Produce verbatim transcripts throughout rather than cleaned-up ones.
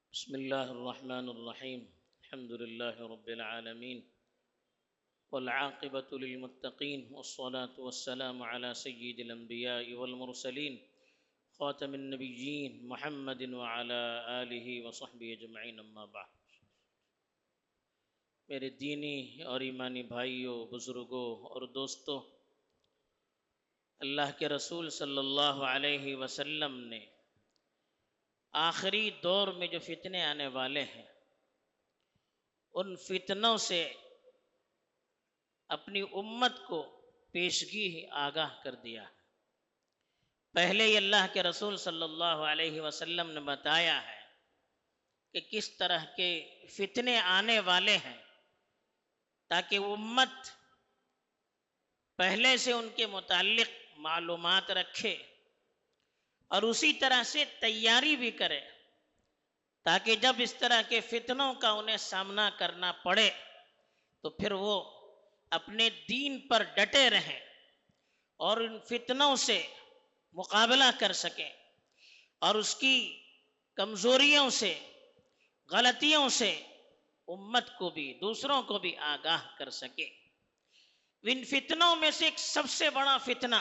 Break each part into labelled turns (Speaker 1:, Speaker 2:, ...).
Speaker 1: بسم الله الرحمن الرحيم. الحمد لله رب العالمين والعاقبة للمتقين والصلاة والسلام على سيد الأنبياء والمرسلين خاتم النبيين محمد وعلى آله وصحبه أجمعين اما بعد. میرے دینی اور ایمانی بھائیوں، بزرگوں اور دوستوں، اللہ کے رسول صلی اللہ علیہ وسلم نے آخری دور میں جو فتنے آنے والے ہیں ان فتنوں سے اپنی امت کو پیشگی ہی آگاہ کر دیا ہے۔ پہلے ہی اللہ کے رسول صلی اللہ علیہ وسلم نے بتایا ہے کہ کس طرح کے فتنے آنے والے ہیں، تاکہ امت پہلے سے ان کے متعلق معلومات رکھے اور اسی طرح سے تیاری بھی کرے، تاکہ جب اس طرح کے فتنوں کا انہیں سامنا کرنا پڑے تو پھر وہ اپنے دین پر ڈٹے رہیں اور ان فتنوں سے مقابلہ کر سکیں اور اس کی کمزوریوں سے، غلطیوں سے امت کو بھی، دوسروں کو بھی آگاہ کر سکے۔ ان فتنوں میں سے ایک سب سے بڑا فتنہ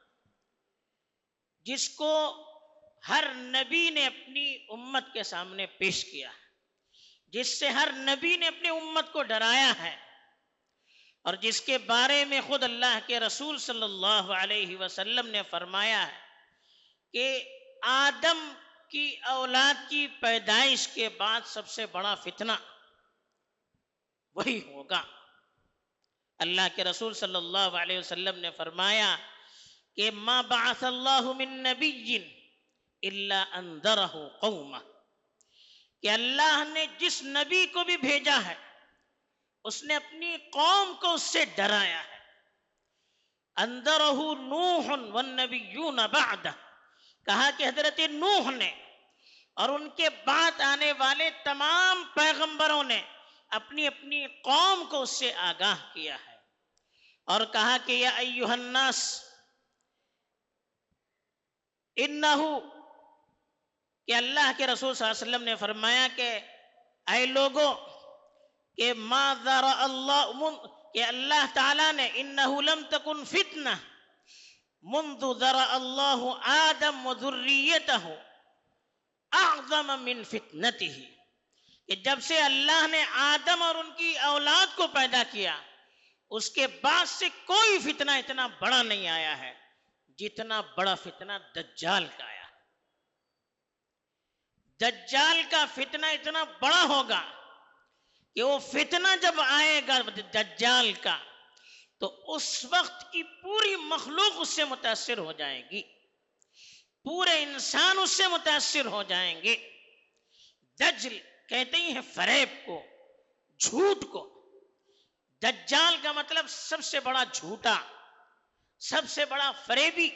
Speaker 1: جس کو ہر نبی نے اپنی امت کے سامنے پیش کیا ہے، جس سے ہر نبی نے اپنی امت کو ڈرایا ہے، اور جس کے بارے میں خود اللہ کے رسول صلی اللہ علیہ وسلم نے فرمایا ہے کہ آدم کی اولاد کی پیدائش کے بعد سب سے بڑا فتنہ وہی ہوگا۔ اللہ کے رسول صلی اللہ علیہ وسلم نے فرمایا کہ ما بعث اللہ من نبی الا انذرہ قومہ، کہ اللہ نے جس نبی کو بھی بھیجا ہے اس نے اپنی قوم کو اس سے ڈرایا ہے۔ انذرہ نوح والنبیون بعدہ، کہا کہ حضرت نوح نے اور ان کے بعد آنے والے تمام پیغمبروں نے اپنی اپنی قوم کو اس سے آگاہ کیا ہے، اور کہا کہ یا ایھا الناس انہو، کہ اللہ کے رسول صلی اللہ علیہ وسلم نے فرمایا کہ اے لوگوں، کہ ما ذرا اللہ، کہ اللہ تعالیٰ نے انہو لم تکن فتنہ منذ ذرا اللہ آدم و ذریتہ اعظم من فتنتہ، کہ جب سے اللہ نے آدم اور ان کی اولاد کو پیدا کیا اس کے بعد سے کوئی فتنہ اتنا بڑا نہیں آیا ہے جتنا بڑا فتنہ دجال کا آیا۔ دجال کا فتنہ اتنا بڑا ہوگا کہ وہ فتنہ جب آئے گا دجال کا تو اس وقت کی پوری مخلوق اس سے متاثر ہو جائے گی، پورے انسان اس سے متاثر ہو جائیں گے۔ دجل کہتے ہی ہیں فریب کو، جھوٹ کو۔ دجال کا مطلب سب سے بڑا جھوٹا، سب سے بڑا فریبی،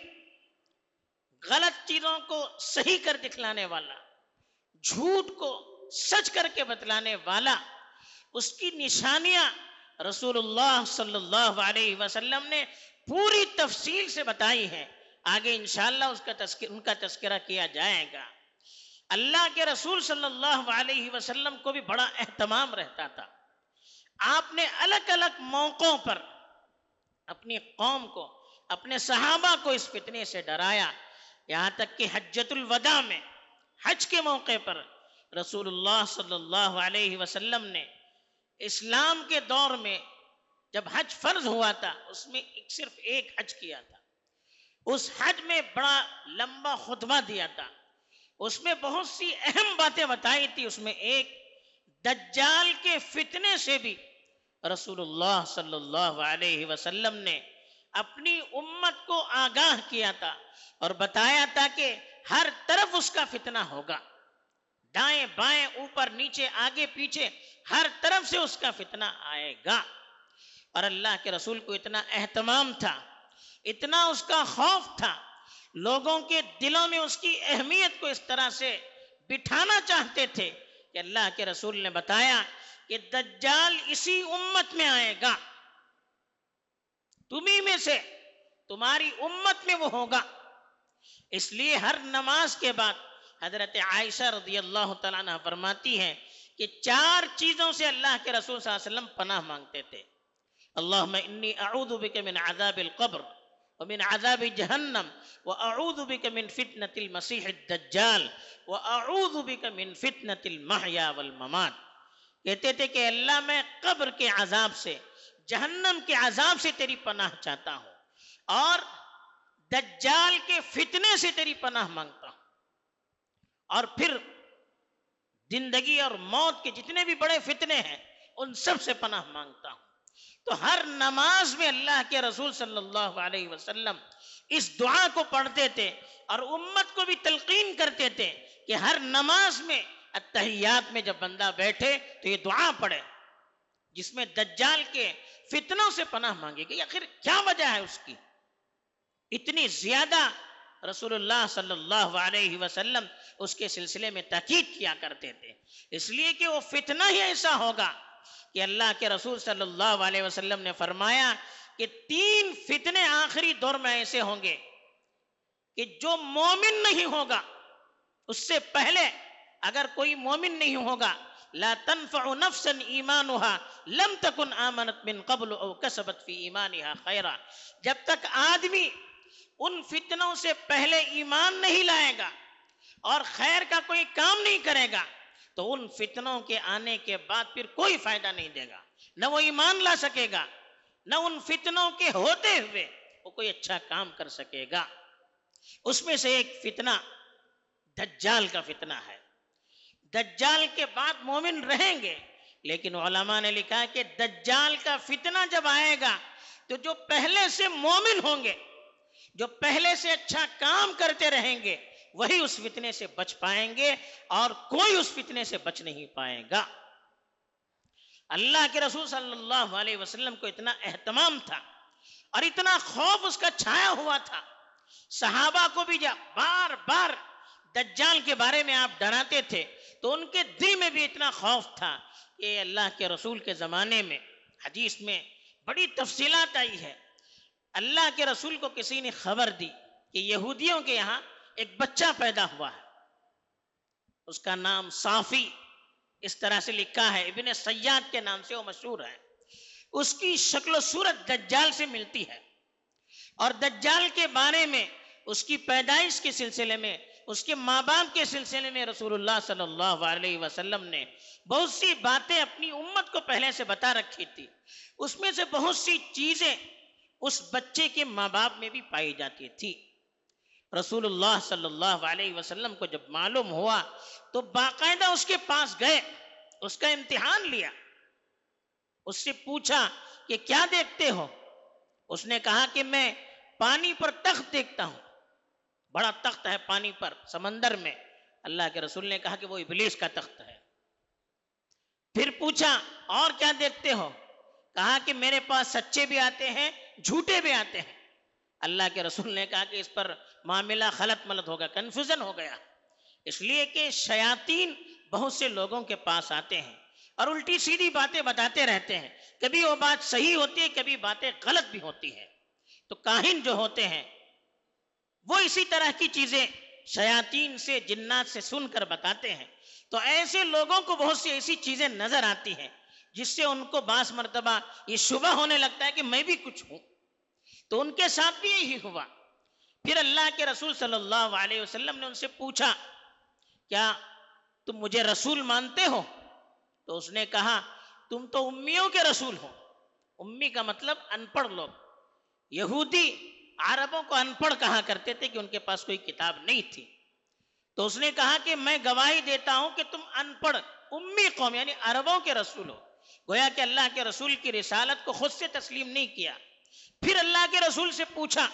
Speaker 1: غلط چیزوں کو صحیح کر دکھلانے والا، جھوٹ کو سچ کر کے بتلانے والا۔ اس کی نشانیاں رسول اللہ صلی اللہ علیہ وسلم نے پوری تفصیل سے بتائی ہیں، آگے انشاءاللہ اس کا تذکر ان کا تذکرہ کیا جائے گا۔ اللہ کے رسول صلی اللہ علیہ وسلم کو بھی بڑا اہتمام رہتا تھا، آپ نے الگ الگ موقعوں پر اپنی قوم کو، اپنے صحابہ کو اس فتنے سے ڈرایا، یہاں تک کہ حجۃ الوداع میں، حج کے موقع پر رسول اللہ صلی اللہ علیہ وسلم نے اسلام کے دور میں جب حج فرض ہوا تھا اس میں صرف ایک حج کیا تھا، اس حج میں بڑا لمبا خطبہ دیا تھا، اس میں بہت سی اہم باتیں بتائی تھی، اس میں ایک دجال کے فتنے سے بھی رسول اللہ صلی اللہ علیہ وسلم نے اپنی امت کو آگاہ کیا تھا اور بتایا تھا کہ ہر طرف اس کا فتنہ ہوگا، دائیں بائیں اوپر نیچے آگے پیچھے ہر طرف سے اس کا فتنہ آئے گا۔ اور اللہ کے رسول کو اتنا اہتمام تھا، اتنا اس کا خوف تھا، لوگوں کے دلوں میں اس کی اہمیت کو اس طرح سے بٹھانا چاہتے تھے کہ اللہ کے رسول نے بتایا کہ دجال اسی امت میں آئے گا، تمہیں میں سے، تمہاری امت میں وہ ہوگا۔ اس لیے ہر نماز کے بعد حضرت عائشہ رضی اللہ تعالیٰ عنہ فرماتی ہیں کہ چار چیزوں سے اللہ کے رسول صلی اللہ علیہ وسلم پناہ مانگتے تھے. اللہم انی اعوذ بک من عذاب القبر ومن عذاب جہنم واعوذ بک من فتنة المسیح الدجال واعوذ بک من فتنة المحیا والممات. کہتے تھے کہ اللہ میں قبر کے عذاب سے، جہنم کے عذاب سے تیری پناہ چاہتا ہوں، اور دجال کے فتنے سے تیری پناہ مانگتا ہوں، اور پھر زندگی اور موت کے جتنے بھی بڑے فتنے ہیں ان سب سے پناہ مانگتا ہوں. تو ہر نماز میں اللہ کے رسول صلی اللہ علیہ وسلم اس دعا کو پڑھتے تھے اور امت کو بھی تلقین کرتے تھے کہ ہر نماز میں التحیات میں جب بندہ بیٹھے تو یہ دعا پڑھے جس میں دجال کے فتنوں سے پناہ مانگے گی. آخر کیا وجہ ہے اس کی اتنی زیادہ رسول اللہ صلی اللہ علیہ وسلم اس کے سلسلے میں تاکید کیا کرتے تھے؟ اس لیے کہ وہ فتنہ ہی ایسا ہوگا کہ اللہ کے رسول صلی اللہ علیہ وسلم نے فرمایا کہ تین فتنے آخری دور میں ایسے ہوں گے کہ جو مومن نہیں ہوگا، اس سے پہلے اگر کوئی مومن نہیں ہوگا، لا تنفع نفسا ایمانها لم تکن آمنت من قبل او کسبت فی ایمانها خیرا. جب تک آدمی ان فتنوں سے پہلے ایمان نہیں لائے گا اور خیر کا کوئی کام نہیں کرے گا تو ان فتنوں کے آنے کے بعد پھر کوئی فائدہ نہیں دے گا، نہ وہ ایمان لا سکے گا، نہ ان فتنوں کے ہوتے ہوئے وہ کوئی اچھا کام کر سکے گا. اس میں سے ایک فتنہ دجال کا فتنہ ہے. دجال کے بعد مومن رہیں گے، لیکن علماء نے لکھا ہے کہ دجال کا فتنہ جب آئے گا تو جو پہلے سے مومن ہوں گے، جو پہلے سے اچھا کام کرتے رہیں گے، وہی اس فتنے سے بچ پائیں گے اور کوئی اس فتنے سے بچ نہیں پائے گا. اللہ کے رسول صلی اللہ علیہ وسلم کو اتنا اہتمام تھا اور اتنا خوف اس کا چھایا ہوا تھا، صحابہ کو بھی جب بار بار دجال کے بارے میں آپ ڈراتے تھے تو ان کے دل میں بھی اتنا خوف تھا کہ اللہ کے رسول کے زمانے میں حدیث میں بڑی تفصیلات آئی ہے. اللہ کے رسول کو کسی نے خبر دی کہ یہودیوں کے یہاں ایک بچہ پیدا ہوا ہے، اس کا نام صافی اس طرح سے لکھا ہے، ابن سیاد کے نام سے وہ مشہور ہے. اس کی شکل و صورت دجال سے ملتی ہے، اور دجال کے بارے میں، اس کی پیدائش کے سلسلے میں، اس کے ماں باپ کے سلسلے میں رسول اللہ صلی اللہ علیہ وسلم نے بہت سی باتیں اپنی امت کو پہلے سے بتا رکھی تھی. اس میں سے بہت سی چیزیں اس بچے کے ماں باپ میں بھی پائی جاتی تھی. رسول اللہ صلی اللہ علیہ وسلم کو جب معلوم ہوا تو باقاعدہ اس کے پاس گئے، اس کا امتحان لیا، اس سے پوچھا کہ کیا دیکھتے ہو؟ اس نے کہا کہ میں پانی پر تخت دیکھتا ہوں، بڑا تخت ہے پانی پر سمندر میں. اللہ کے رسول نے کہا کہ وہ ابلیس کا تخت ہے. پھر پوچھا اور کیا دیکھتے ہو؟ کہا کہ میرے پاس سچے بھی آتے ہیں، جھوٹے بھی آتے ہیں. اللہ کے رسول نے کہا کہ اس پر معاملہ خلط ملط ہوگا، کنفیوژن ہو گیا، اس لیے کہ شیاطین بہت سے لوگوں کے پاس آتے ہیں اور الٹی سیدھی باتیں بتاتے رہتے ہیں. کبھی وہ بات صحیح ہوتی ہے، کبھی باتیں غلط بھی ہوتی ہیں. تو کاہن جو ہوتے ہیں وہ اسی طرح کی چیزیں شیاطین سے، جنات سے سن کر بتاتے ہیں. تو ایسے لوگوں کو بہت سی ایسی چیزیں نظر آتی ہیں جس سے ان کو بعض مرتبہ یہ شبہ ہونے لگتا ہے کہ میں بھی کچھ ہوں. تو ان کے ساتھ بھی یہی ہوا. پھر اللہ کے رسول صلی اللہ علیہ وسلم نے ان سے پوچھا کیا تم مجھے رسول مانتے ہو؟ تو اس نے کہا تم تو امیوں کے رسول ہو. امی کا مطلب ان پڑھ لوگ. یہودی عربوں کو ان پڑھ کہا کرتے تھے کہ ان کے پاس کوئی کتاب نہیں تھی. تو اس نے کہا کہ میں گواہی دیتا ہوں کہ تم ان پڑھ امی قوم یعنی عربوں کے رسول ہو. گویا کہ اللہ کے رسول کی رسالت کو خود سے تسلیم نہیں کیا. پھر اللہ کے رسول سے پوچھا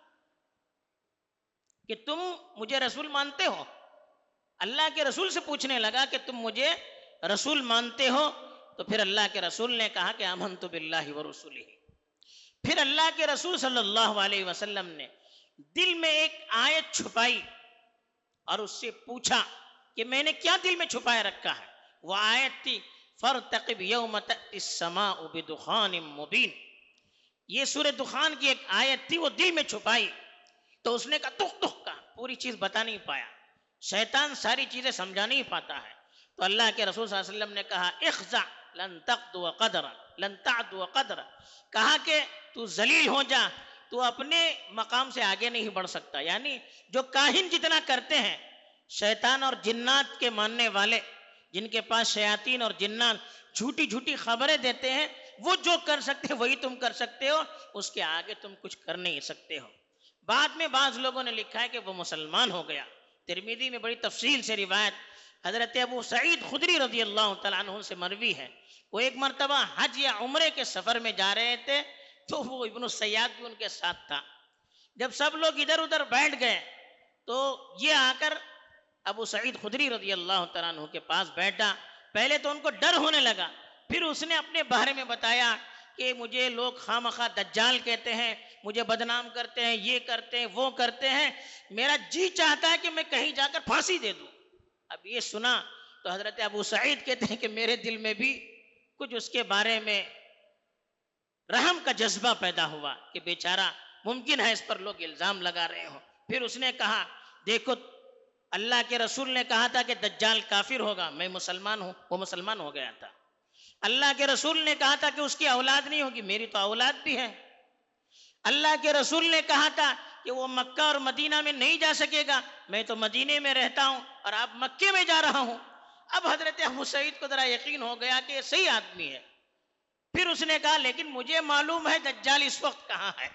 Speaker 1: کہ تم مجھے رسول مانتے ہو؟ اللہ کے رسول سے پوچھنے لگا کہ تم مجھے رسول مانتے ہو؟ تو پھر اللہ کے رسول نے کہا کہ آمنت باللہ ورسولہ. پھر اللہ کے رسول صلی اللہ علیہ وسلم نے دل میں ایک آیت چھپائی اور اس سے پوچھا کہ میں نے کیا دل میں چھپائے رکھا ہے. وہ آیت تھی فارتقب یوم تأتی السماء بدخان مبین. یہ سورہ دخان کی ایک آیت تھی، وہ دل میں چھپائی. تو اس نے کہا تخ تخ کا پوری چیز بتا نہیں پایا. شیطان ساری چیزیں سمجھا نہیں پاتا ہے. تو اللہ کے رسول صلی اللہ علیہ وسلم نے کہا اخضع لن تقدو قدر لن تعدو قدر، کہا کہ تو ذلیل ہو جا، تو اپنے مقام سے آگے نہیں بڑھ سکتا. یعنی جو کاہن جتنا کرتے ہیں، شیطان اور جنات کے ماننے والے جن کے پاس شیاطین اور جنات جھوٹی جھوٹی خبریں دیتے ہیں، وہ جو کر سکتے ہیں وہی تم کر سکتے ہو، اس کے آگے تم کچھ کر نہیں سکتے ہو. بعد میں بعض لوگوں نے لکھا ہے کہ وہ مسلمان ہو گیا. ترمذی میں بڑی تفصیل سے روایت حضرت ابو سعید خدری رضی اللہ تعالیٰ عنہ سے مروی ہے. وہ ایک مرتبہ حج یا عمرے کے سفر میں جا رہے تھے تو وہ ابن السیاد بھی ان کے ساتھ تھا. جب سب لوگ ادھر ادھر بیٹھ گئے تو یہ آ کر ابو سعید خدری رضی اللہ تعالیٰ عنہ کے پاس بیٹھا. پہلے تو ان کو ڈر ہونے لگا، پھر اس نے اپنے بارے میں بتایا کہ مجھے لوگ خامخواہ دجال کہتے ہیں، مجھے بدنام کرتے ہیں، یہ کرتے ہیں وہ کرتے ہیں، میرا جی چاہتا ہے کہ میں کہیں جا کر پھانسی دے دوں. اب یہ سنا تو حضرت ابو سعید کہتے ہیں کہ میرے دل میں بھی کچھ اس کے بارے میں رحم کا جذبہ پیدا ہوا کہ بیچارہ ممکن ہے اس پر لوگ الزام لگا رہے ہوں. پھر اس نے کہا دیکھو اللہ کے رسول نے کہا تھا کہ دجال کافر ہوگا، میں مسلمان ہوں. وہ مسلمان ہو گیا تھا. اللہ کے رسول نے کہا تھا کہ اس کی اولاد نہیں ہوگی، میری تو اولاد بھی ہے. اللہ کے رسول نے کہا تھا کہ وہ مکہ اور مدینہ میں نہیں جا سکے گا، میں تو مدینے میں رہتا ہوں اور آپ مکے میں جا رہا ہوں. اب حضرت ابو سعید کو ذرا یقین ہو گیا کہ یہ صحیح آدمی ہے. پھر اس نے کہا لیکن مجھے معلوم ہے دجال اس وقت کہاں ہے،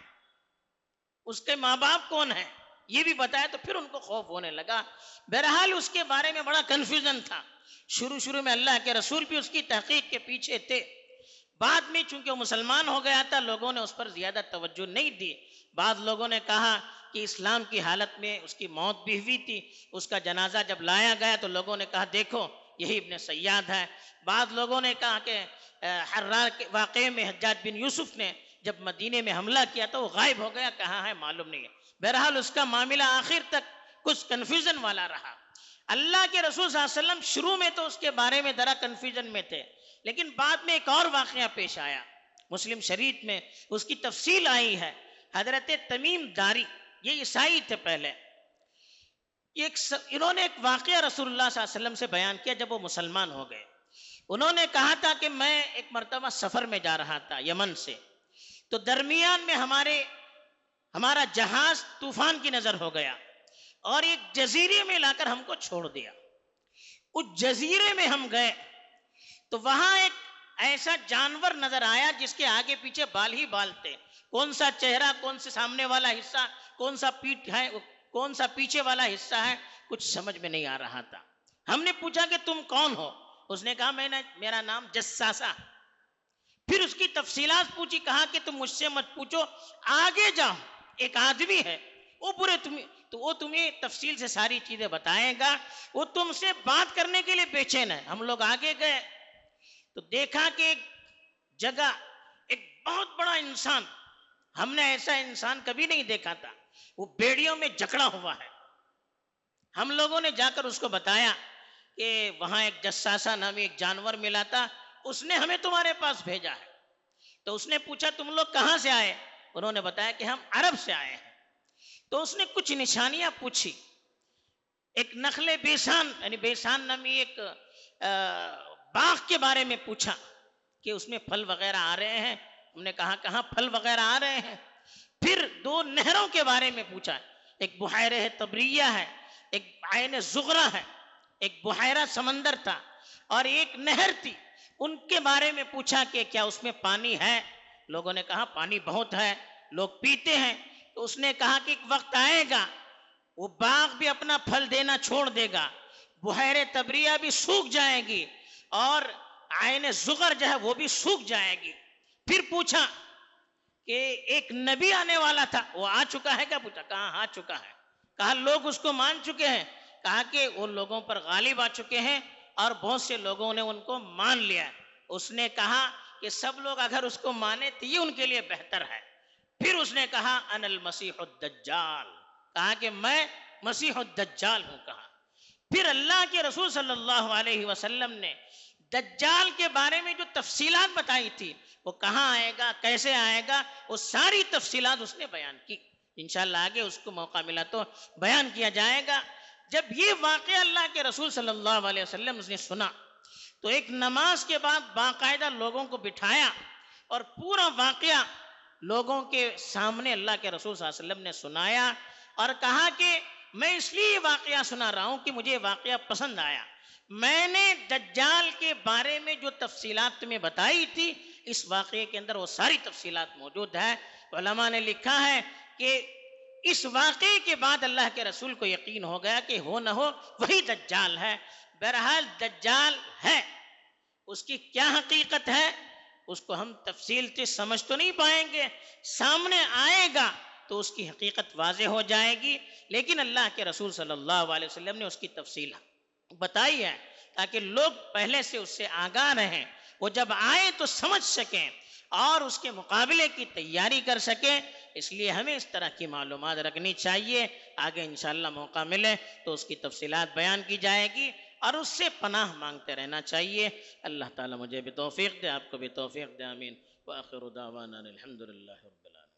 Speaker 1: اس کے ماں باپ کون ہیں، یہ بھی بتایا. تو پھر ان کو خوف ہونے لگا. بہرحال اس کے بارے میں بڑا کنفیوژن تھا. شروع شروع میں اللہ کے رسول بھی اس کی تحقیق کے پیچھے تھے. بعد میں چونکہ وہ مسلمان ہو گیا تھا، لوگوں نے اس پر زیادہ توجہ نہیں دی. بعض لوگوں نے کہا کہ اسلام کی حالت میں اس کی موت بھی ہوئی تھی. اس کا جنازہ جب لایا گیا تو لوگوں نے کہا دیکھو یہی ابن سیاد ہے. بعض لوگوں نے کہا کہ حرار کے واقعے میں حجاج بن یوسف نے جب مدینے میں حملہ کیا تو وہ غائب ہو گیا، کہاں ہے معلوم نہیں ہے. بہرحال اس کا معاملہ آخر تک کچھ کنفیوژن والا رہا. اللہ کے رسول صلی اللہ علیہ وسلم شروع میں تو اس کے بارے میں ذرا کنفیوژن میں تھے، لیکن بعد میں ایک اور واقعہ پیش آیا. مسلم شریف میں اس کی تفصیل آئی ہے. حضرت تمیم داری، یہ عیسائی تھے پہلے، ایک انہوں نے ایک واقعہ رسول اللہ صلی اللہ علیہ وسلم سے بیان کیا جب وہ مسلمان ہو گئے. انہوں نے کہا تھا کہ میں ایک مرتبہ سفر میں جا رہا تھا یمن سے، تو درمیان میں ہمارے ہمارا جہاز طوفان کی نظر ہو گیا اور ایک جزیرے میں لا کر ہم کو چھوڑ دیا. اس جزیرے میں ہم گئے تو وہاں ایک ایسا جانور نظر آیا جس کے آگے پیچھے بال ہی بال تھے. کون سا چہرہ، کون سے سامنے والا حصہ، کون سا پیٹھ ہے، کون سا پیچھے والا حصہ ہے، کچھ سمجھ میں نہیں آ رہا تھا. ہم نے پوچھا کہ تم کون ہو؟ اس نے کہا میں نے میرا نام جساسا. پھر اس کی تفصیلات پوچھی، کہا کہ تم مجھ سے مت پوچھو، آگے جاؤ ایک آدمی ہے وہ پورے تمہیں تو وہ تمہیں تفصیل سے ساری چیزیں بتائے گا، وہ تم سے بات کرنے کے لیے بے چین ہے. ہم لوگ آگے گئے تو دیکھا کہ ایک جگہ ایک بہت بڑا انسان، ہم نے ایسا انسان کبھی نہیں دیکھا تھا، وہ بیڑیوں میں جکڑا ہوا ہے. ہم لوگوں نے جا کر اس کو بتایا کہ وہاں ایک جساسا نامی ایک جانور ملا تھا، اس نے ہمیں تمہارے پاس بھیجا ہے. تو اس نے پوچھا تم لوگ کہاں سے آئے؟ انہوں نے بتایا کہ ہم عرب سے آئے ہیں. تو اس نے کچھ نشانیاں پوچھی. ایک نخل بیسان یعنی بیسان نامی ایک باغ کے بارے میں پوچھا کہ اس میں پھل وغیرہ آ رہے ہیں. ہم نے کہا کہاں پھل وغیرہ آ رہے ہیں. پھر دو نہروں کے بارے میں پوچھا، ایک بحیرہ تبریہ ہے، ایک عین زغرہ ہے، ایک بحیرہ سمندر تھا اور ایک نہر تھی. ان کے بارے میں پوچھا کہ کیا اس میں پانی ہے؟ لوگوں نے کہا پانی بہت ہے، لوگ پیتے ہیں. تو اس نے کہا کہ ایک وقت آئے گا وہ باغ بھی اپنا پھل دینا چھوڑ دے گا، بحیرہ تبریہ بھی سوکھ جائے گی اور عین زغر جو ہے وہ بھی سوکھ جائے گی. پھر پوچھا کہ ایک نبی آنے والا تھا، وہ آ چکا ہے کیا؟ پوچھا. کہا آ چکا ہے. کہا لوگ اس کو مان چکے ہیں؟ کہا کہ وہ لوگوں پر غالب آ چکے ہیں اور بہت سے لوگوں نے ان کو مان لیا. اس نے کہا کہ سب لوگ اگر اس کو مانے تو یہ ان کے لیے بہتر ہے. پھر اس نے کہا انا المسیح الدجال، کہا کہ میں مسیح الدجال ہوں. کہا پھر اللہ کے رسول صلی اللہ علیہ وسلم نے دجال کے بارے میں جو تفصیلات بتائی تھی، وہ کہاں آئے گا، کیسے آئے گا، وہ ساری تفصیلات اس نے بیان کی. انشاءاللہ آگے اس کو موقع ملا تو بیان کیا جائے گا. جب یہ واقعہ اللہ کے رسول صلی اللہ علیہ وسلم نے سنا تو ایک نماز کے بعد باقاعدہ لوگوں کو بٹھایا اور پورا واقعہ لوگوں کے سامنے اللہ کے رسول صلی اللہ علیہ وسلم نے سنایا اور کہا کہ میں اس لیے واقعہ سنا رہا ہوں کہ مجھے واقعہ پسند آیا. میں نے دجال کے بارے میں جو تفصیلات تمہیں بتائی تھی اس واقعے کے اندر وہ ساری تفصیلات موجود ہے. علماء نے لکھا ہے کہ اس واقعے کے بعد اللہ کے رسول کو یقین ہو گیا کہ ہو نہ ہو وہی دجال ہے. بہرحال دجال ہے، اس کی کیا حقیقت ہے اس کو ہم تفصیل سے سمجھ تو نہیں پائیں گے، سامنے آئے گا تو اس کی حقیقت واضح ہو جائے گی. لیکن اللہ کے رسول صلی اللہ علیہ وسلم نے اس کی تفصیل بتائی ہے تاکہ لوگ پہلے سے اس سے آگاہ رہیں، وہ جب آئے تو سمجھ سکیں اور اس کے مقابلے کی تیاری کر سکیں. اس لیے ہمیں اس طرح کی معلومات رکھنی چاہیے. آگے انشاءاللہ موقع ملے تو اس کی تفصیلات بیان کی جائے گی اور اس سے پناہ مانگتے رہنا چاہیے. اللہ تعالیٰ مجھے بھی توفیق دے، آپ کو بھی توفیق دے. آمین. وآخر دعوانا الحمدللہ رب العالمین.